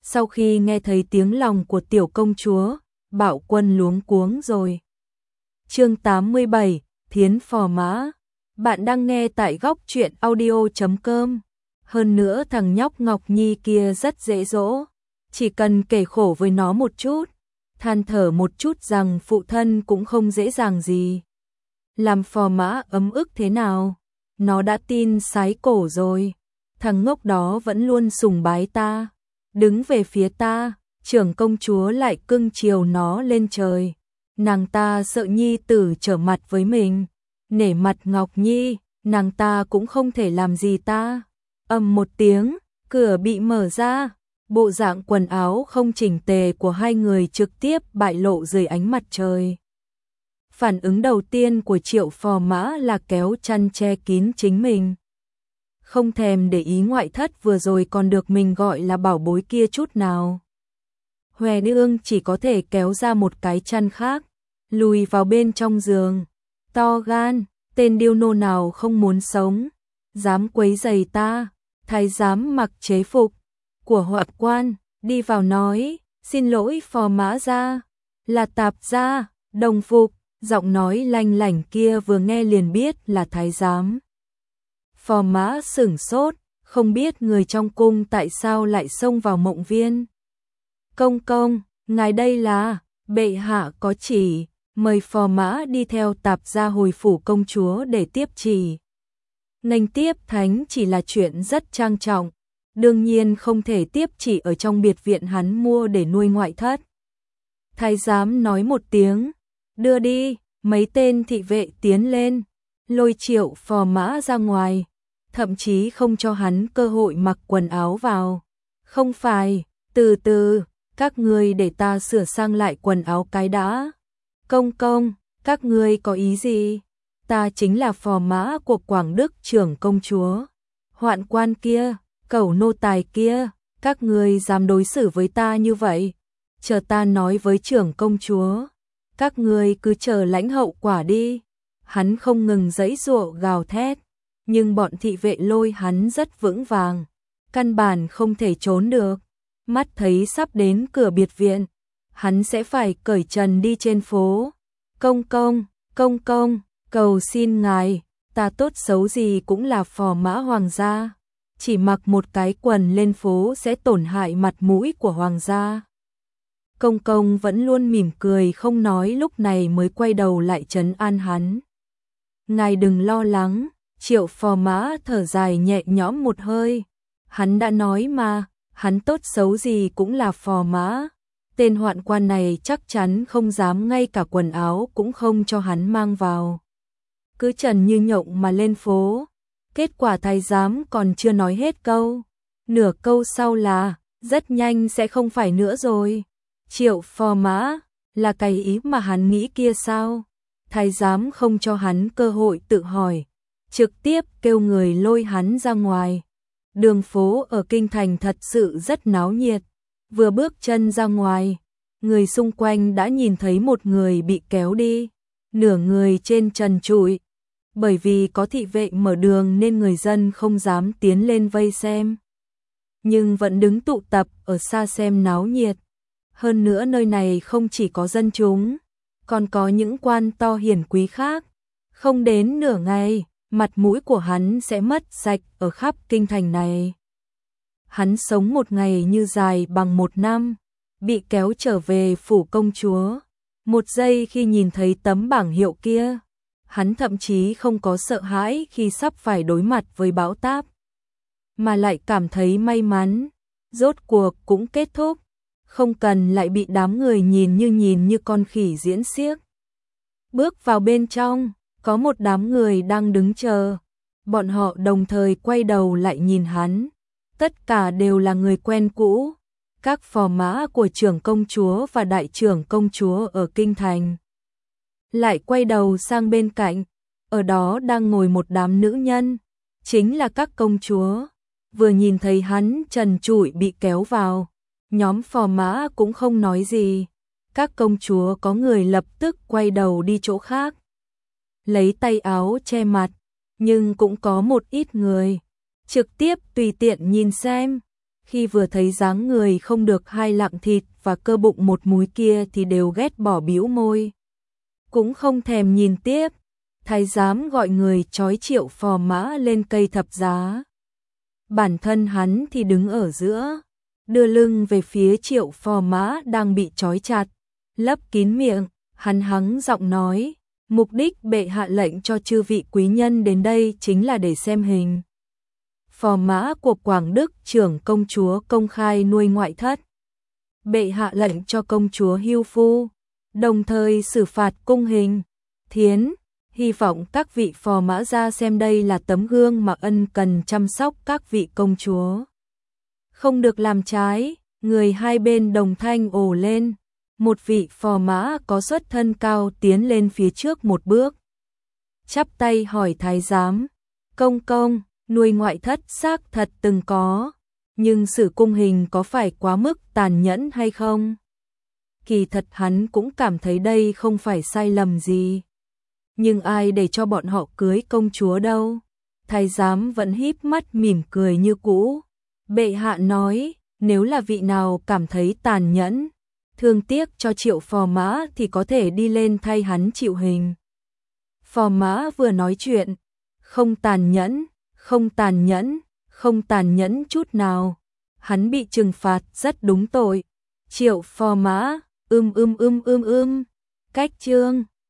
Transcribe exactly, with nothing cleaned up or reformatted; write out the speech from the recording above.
Sau khi nghe thấy tiếng lòng của tiểu công chúa, Bạo Quân luống cuống rồi. Chương tám mươi bảy, Thiến Phò Mã. Bạn đang nghe tại góc truyện audio chấm com. Hơn nữa thằng nhóc Ngọc Nhi kia rất dễ dỗ, chỉ cần kể khổ với nó một chút, than thở một chút rằng phụ thân cũng không dễ dàng gì. Làm phò mã ấm ức thế nào? Nó đã tin sái cổ rồi. Thằng ngốc đó vẫn luôn sùng bái ta, đứng về phía ta, trưởng công chúa lại cưng chiều nó lên trời. Nàng ta sợ nhi tử trở mặt với mình, nể mặt Ngọc Nhi, nàng ta cũng không thể làm gì ta. Ầm một tiếng, cửa bị mở ra, bộ dạng quần áo không chỉnh tề của hai người trực tiếp bại lộ dưới ánh mặt trời. Phản ứng đầu tiên của Triệu Phò Mã là kéo chăn che kín chính mình. Không thèm để ý ngoại thất vừa rồi còn được mình gọi là bảo bối kia chút nào. Hòe Nương chỉ có thể kéo ra một cái chăn khác, lùi vào bên trong giường. To gan, tên điêu nô nào không muốn sống, dám quấy rầy ta. Thái giám mặc chế phục của Hoạn quan, đi vào nói, xin lỗi Phò Mã gia, là tạp gia, đồng phục. Giọng nói lanh lảnh kia vừa nghe liền biết là thái giám. Phò Mã sửng sốt, không biết người trong cung tại sao lại xông vào Mộng Viên. Công công, ngài đây là, bệ hạ có chỉ, mời Phò Mã đi theo tạp gia hồi phủ công chúa để tiếp chỉ. Nghênh tiếp thánh chỉ là chuyện rất trang trọng, đương nhiên không thể tiếp chỉ ở trong biệt viện hắn mua để nuôi ngoại thất. Thái giám nói một tiếng, đưa đi. Mấy tên thị vệ tiến lên, lôi Triệu Phò Mã ra ngoài, thậm chí không cho hắn cơ hội mặc quần áo vào. Không phải, từ từ, các ngươi để ta sửa sang lại quần áo cái đã. Công công, các ngươi có ý gì? Ta chính là Phò Mã của Quảng Đức trưởng công chúa. Hoạn quan kia, cẩu nô tài kia, các ngươi dám đối xử với ta như vậy? Chờ ta nói với trưởng công chúa. Các ngươi cứ chờ lãnh hậu quả đi. Hắn không ngừng giãy giụa gào thét, nhưng bọn thị vệ lôi hắn rất vững vàng, căn bản không thể trốn được. Mắt thấy sắp đến cửa biệt viện, hắn sẽ phải cởi trần đi trên phố. Công công, công công, cầu xin ngài, ta tốt xấu gì cũng là Phò Mã hoàng gia, chỉ mặc một cái quần lên phố sẽ tổn hại mặt mũi của hoàng gia. Công công vẫn luôn mỉm cười không nói, lúc này mới quay đầu lại trấn an hắn. Ngài đừng lo lắng. Triệu Phò Mã thở dài nhẹ nhõm một hơi. Hắn đã nói mà, hắn tốt xấu gì cũng là Phò Mã. Tên hoạn quan này chắc chắn không dám ngay cả quần áo cũng không cho hắn mang vào. Cứ trần như nhộng mà lên phố. Kết quả thái giám còn chưa nói hết câu. Nửa câu sau là, rất nhanh sẽ không phải nữa rồi. Triệu Phò Mã, là cái ý mà hắn nghĩ kia sao? Thái giám không cho hắn cơ hội tự hỏi, trực tiếp kêu người lôi hắn ra ngoài. Đường phố ở kinh thành thật sự rất náo nhiệt, vừa bước chân ra ngoài, người xung quanh đã nhìn thấy một người bị kéo đi, nửa người trên trần trụi. Bởi vì có thị vệ mở đường nên người dân không dám tiến lên vây xem, nhưng vẫn đứng tụ tập ở xa xem náo nhiệt. Hơn nữa nơi này không chỉ có dân chúng, còn có những quan to hiển quý khác. Không đến nửa ngày, mặt mũi của hắn sẽ mất sạch ở khắp kinh thành này. Hắn sống một ngày như dài bằng một năm, bị kéo trở về phủ công chúa. Một giây khi nhìn thấy tấm bảng hiệu kia, hắn thậm chí không có sợ hãi khi sắp phải đối mặt với bão táp, mà lại cảm thấy may mắn, rốt cuộc cũng kết thúc. Không cần lại bị đám người nhìn như nhìn như con khỉ diễn xiếc. Bước vào bên trong, có một đám người đang đứng chờ. Bọn họ đồng thời quay đầu lại nhìn hắn. Tất cả đều là người quen cũ, các phò mã của trưởng công chúa và đại trưởng công chúa ở kinh thành. Lại quay đầu sang bên cạnh, ở đó đang ngồi một đám nữ nhân, chính là các công chúa. Vừa nhìn thấy hắn trần trụi bị kéo vào, nhóm phò mã cũng không nói gì. Các công chúa có người lập tức quay đầu đi chỗ khác, lấy tay áo che mặt, nhưng cũng có một ít người trực tiếp tùy tiện nhìn xem. khi vừa thấy dáng người không được hai lạng thịt và cơ bụng một múi kia thì đều ghét bỏ bĩu môi. Cũng không thèm nhìn tiếp, thái giám gọi người trói Triệu Phò Mã lên cây thập giá. Bản thân hắn thì đứng ở giữa, đưa lưng về phía Triệu Phò Mã đang bị trói chặt, lấp kín miệng, hắn hắng giọng nói, mục đích bệ hạ lệnh cho chư vị quý nhân đến đây chính là để xem hình phò mã của Quảng Đức trưởng công chúa công khai nuôi ngoại thất. Bệ hạ lệnh cho công chúa hưu phu, đồng thời xử phạt cung hình, thiến, hy vọng các vị phò mã ra xem đây là tấm gương mà ân cần chăm sóc các vị công chúa. Không được làm trái, người hai bên đồng thanh ồ lên. Một vị phò mã có xuất thân cao tiến lên phía trước một bước, chắp tay hỏi thái giám, công công, nuôi ngoại thất xác thật từng có, nhưng xử cung hình có phải quá mức tàn nhẫn hay không? Kỳ thật hắn cũng cảm thấy đây không phải sai lầm gì. Nhưng ai để cho bọn họ cưới công chúa đâu? Thái giám vẫn híp mắt mỉm cười như cũ. Bệ hạ nói, nếu là vị nào cảm thấy tàn nhẫn, thương tiếc cho Triệu Phò Mã thì có thể đi lên thay hắn chịu hình. Phò Mã vừa nói chuyện, không tàn nhẫn, không tàn nhẫn, không tàn nhẫn chút nào. Hắn bị trừng phạt rất đúng tội. Triệu Phò Mã, ưm ưm ưm ưm ưm. Cách chương